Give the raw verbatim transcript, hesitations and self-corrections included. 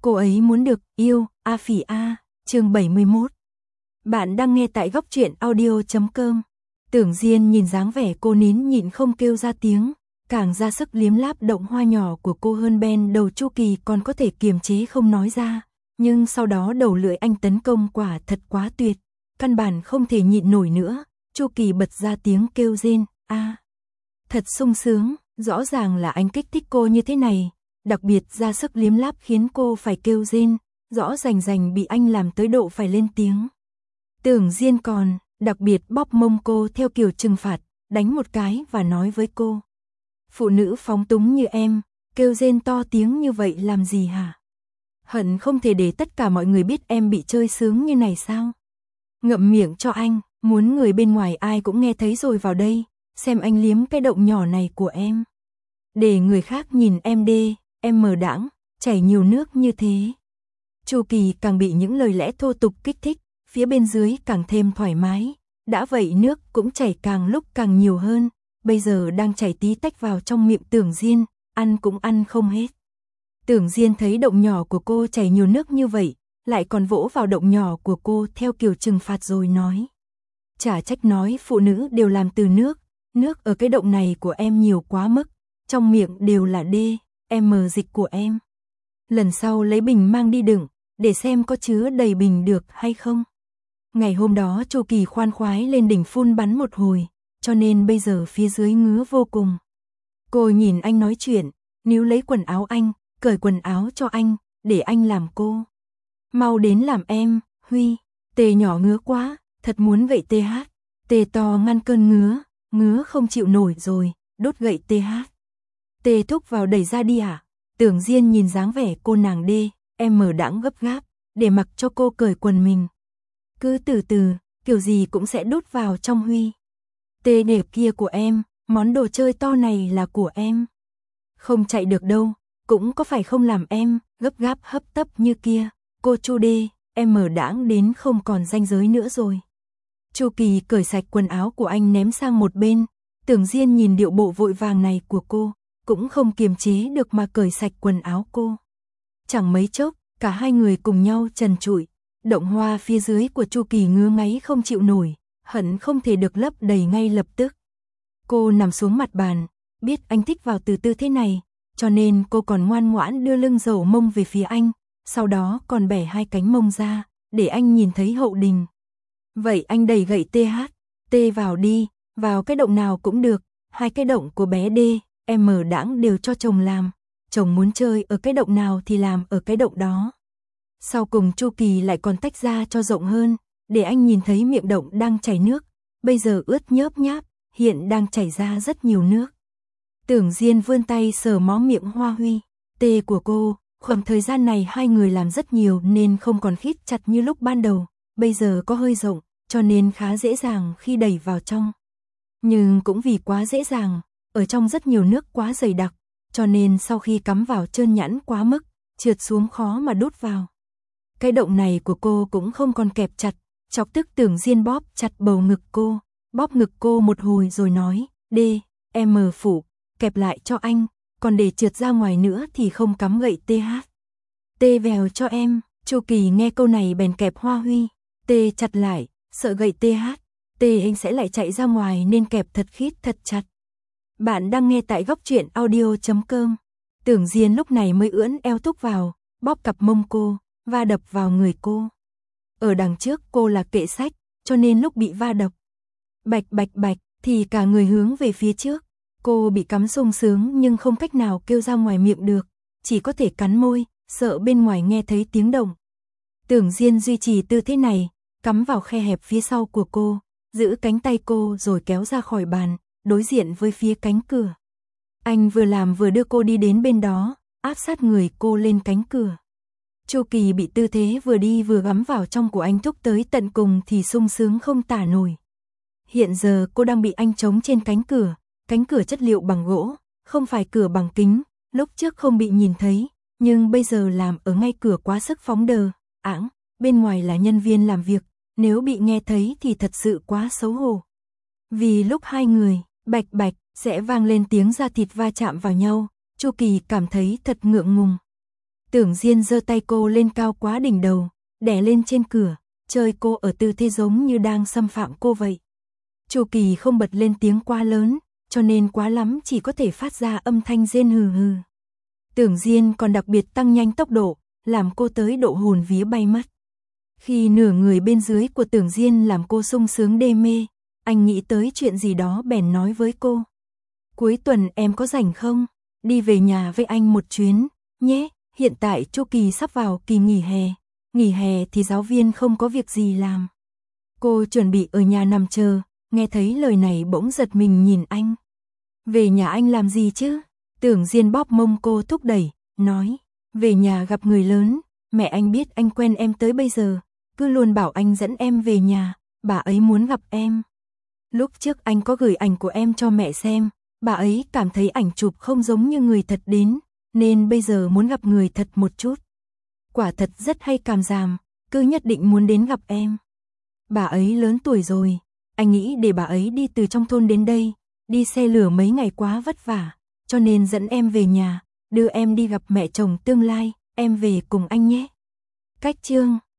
Cô ấy muốn được yêu, A Phỉ A, chương bảy mươi mốt. Bạn đang nghe tại góc truyện audio chấm com. Tưởng Diên nhìn dáng vẻ cô nín nhịn không kêu ra tiếng, càng ra sức liếm láp động hoa nhỏ của cô hơn bên đầu Chu Kỳ còn có thể kiềm chế không nói ra, nhưng sau đó đầu lưỡi anh tấn công quả thật quá tuyệt, căn bản không thể nhịn nổi nữa. Chu Kỳ bật ra tiếng kêu rên, a, thật sung sướng, rõ ràng là anh kích thích cô như thế này, đặc biệt ra sức liếm láp khiến cô phải kêu rên, rõ rành rành bị anh làm tới độ phải lên tiếng. Tưởng Diên còn đặc biệt bóp mông cô theo kiểu trừng phạt, đánh một cái và nói với cô: phụ nữ phóng túng như em, kêu rên to tiếng như vậy làm gì hả? Hận không thể để tất cả mọi người biết em bị chơi sướng như này sao? Ngậm miệng cho anh, muốn người bên ngoài ai cũng nghe thấy rồi vào đây, xem anh liếm cái động nhỏ này của em. Để người khác nhìn em đê, em mờ đãng, chảy nhiều nước như thế. Chu Kỳ càng bị những lời lẽ thô tục kích thích, phía bên dưới càng thêm thoải mái, đã vậy nước cũng chảy càng lúc càng nhiều hơn, bây giờ đang chảy tí tách vào trong miệng Tưởng Diên, ăn cũng ăn không hết. Tưởng Diên thấy động nhỏ của cô chảy nhiều nước như vậy, lại còn vỗ vào động nhỏ của cô theo kiểu trừng phạt rồi nói: chả trách nói phụ nữ đều làm từ nước, nước ở cái động này của em nhiều quá mức, trong miệng đều là đê, em dịch của em. Lần sau lấy bình mang đi đựng, để xem có chứa đầy bình được hay không. Ngày hôm đó Chu Kỳ khoan khoái lên đỉnh phun bắn một hồi, cho nên bây giờ phía dưới ngứa vô cùng. Cô nhìn anh nói chuyện, níu lấy quần áo anh, cởi quần áo cho anh, để anh làm cô. Mau đến làm em, Huy, tê nhỏ ngứa quá, thật muốn gậy tê hát, tê to ngăn cơn ngứa, ngứa không chịu nổi rồi, đốt gậy tê hát. Tê thúc vào đẩy ra đi à? Tưởng Diên nhìn dáng vẻ cô nàng đê, em mở đãng gấp gáp, để mặc cho cô cởi quần mình. Cứ từ từ, kiểu gì cũng sẽ đút vào trong Huy. Tê đẹp kia của em, món đồ chơi to này là của em. Không chạy được đâu, cũng có phải không làm em, gấp gáp hấp tấp như kia. Cô Chu đê, em mở đãng đến không còn ranh giới nữa rồi. Chu Kỳ cởi sạch quần áo của anh ném sang một bên, Tưởng Diên nhìn điệu bộ vội vàng này của cô, cũng không kiềm chế được mà cởi sạch quần áo cô. Chẳng mấy chốc, cả hai người cùng nhau trần trụi, động hoa phía dưới của Chu Kỳ ngứa ngáy không chịu nổi, hận không thể được lấp đầy ngay lập tức. Cô nằm xuống mặt bàn, biết anh thích vào từ tư thế này, cho nên cô còn ngoan ngoãn đưa lưng dầu mông về phía anh, sau đó còn bẻ hai cánh mông ra, để anh nhìn thấy hậu đình. Vậy anh đẩy gậy tê hát, tê vào đi, vào cái động nào cũng được, hai cái động của bé đê, em mở đãng đều cho chồng làm, chồng muốn chơi ở cái động nào thì làm ở cái động đó. Sau cùng Chu Kỳ lại còn tách ra cho rộng hơn, để anh nhìn thấy miệng động đang chảy nước, bây giờ ướt nhớp nháp, hiện đang chảy ra rất nhiều nước. Tưởng Diên vươn tay sờ mó miệng Hoa Huy, tê của cô, khoảng thời gian này hai người làm rất nhiều nên không còn khít chặt như lúc ban đầu, bây giờ có hơi rộng, cho nên khá dễ dàng khi đẩy vào trong. Nhưng cũng vì quá dễ dàng, ở trong rất nhiều nước quá dày đặc, cho nên sau khi cắm vào trơn nhẵn quá mức, trượt xuống khó mà đút vào. Cái động này của cô cũng không còn kẹp chặt, chọc tức Tưởng Diên bóp chặt bầu ngực cô, bóp ngực cô một hồi rồi nói: đê, em mờ phủ, kẹp lại cho anh, còn để trượt ra ngoài nữa thì không cắm gậy tê hát. Tê vèo cho em. Chu Kỳ nghe câu này bèn kẹp Hoa Huy, tê chặt lại, sợ gậy tê hát, tê anh sẽ lại chạy ra ngoài nên kẹp thật khít thật chặt. Bạn đang nghe tại góc truyện audio chấm com. Tưởng Diên lúc này mới ưỡn eo thúc vào, bóp cặp mông cô, va đập vào người cô. Ở đằng trước cô là kệ sách, cho nên lúc bị va đập, bạch bạch bạch, thì cả người hướng về phía trước. Cô bị cắm sung sướng nhưng không cách nào kêu ra ngoài miệng được, chỉ có thể cắn môi, sợ bên ngoài nghe thấy tiếng động. Tưởng Diên duy trì tư thế này, cắm vào khe hẹp phía sau của cô, giữ cánh tay cô rồi kéo ra khỏi bàn, đối diện với phía cánh cửa. Anh vừa làm vừa đưa cô đi đến bên đó, áp sát người cô lên cánh cửa. Chu Kỳ bị tư thế vừa đi vừa gắm vào trong của anh thúc tới tận cùng thì sung sướng không tả nổi. Hiện giờ cô đang bị anh chống trên cánh cửa, cánh cửa chất liệu bằng gỗ, không phải cửa bằng kính, lúc trước không bị nhìn thấy, nhưng bây giờ làm ở ngay cửa quá sức phóng đờ, ẵng, bên ngoài là nhân viên làm việc, nếu bị nghe thấy thì thật sự quá xấu hổ. Vì lúc hai người, bạch bạch, sẽ vang lên tiếng da thịt va chạm vào nhau, Chu Kỳ cảm thấy thật ngượng ngùng. Tưởng Diên giơ tay cô lên cao quá đỉnh đầu, đè lên trên cửa, chơi cô ở tư thế giống như đang xâm phạm cô vậy. Chu Kỳ không bật lên tiếng quá lớn, cho nên quá lắm chỉ có thể phát ra âm thanh rên hừ hừ. Tưởng Diên còn đặc biệt tăng nhanh tốc độ, làm cô tới độ hồn vía bay mất. Khi nửa người bên dưới của Tưởng Diên làm cô sung sướng đê mê, anh nghĩ tới chuyện gì đó bèn nói với cô. Cuối tuần em có rảnh không? Đi về nhà với anh một chuyến, nhé. Hiện tại Chu Kỳ sắp vào kỳ nghỉ hè. Nghỉ hè thì giáo viên không có việc gì làm. Cô chuẩn bị ở nhà nằm chờ, nghe thấy lời này bỗng giật mình nhìn anh. Về nhà anh làm gì chứ? Tưởng Diên bóp mông cô thúc đẩy, nói. Về nhà gặp người lớn, mẹ anh biết anh quen em tới bây giờ, cứ luôn bảo anh dẫn em về nhà, bà ấy muốn gặp em. Lúc trước anh có gửi ảnh của em cho mẹ xem, bà ấy cảm thấy ảnh chụp không giống như người thật đến, nên bây giờ muốn gặp người thật một chút. Quả thật rất hay cảm giảm, cứ nhất định muốn đến gặp em. Bà ấy lớn tuổi rồi, anh nghĩ để bà ấy đi từ trong thôn đến đây, đi xe lửa mấy ngày quá vất vả, cho nên dẫn em về nhà, đưa em đi gặp mẹ chồng tương lai, em về cùng anh nhé. Cách chương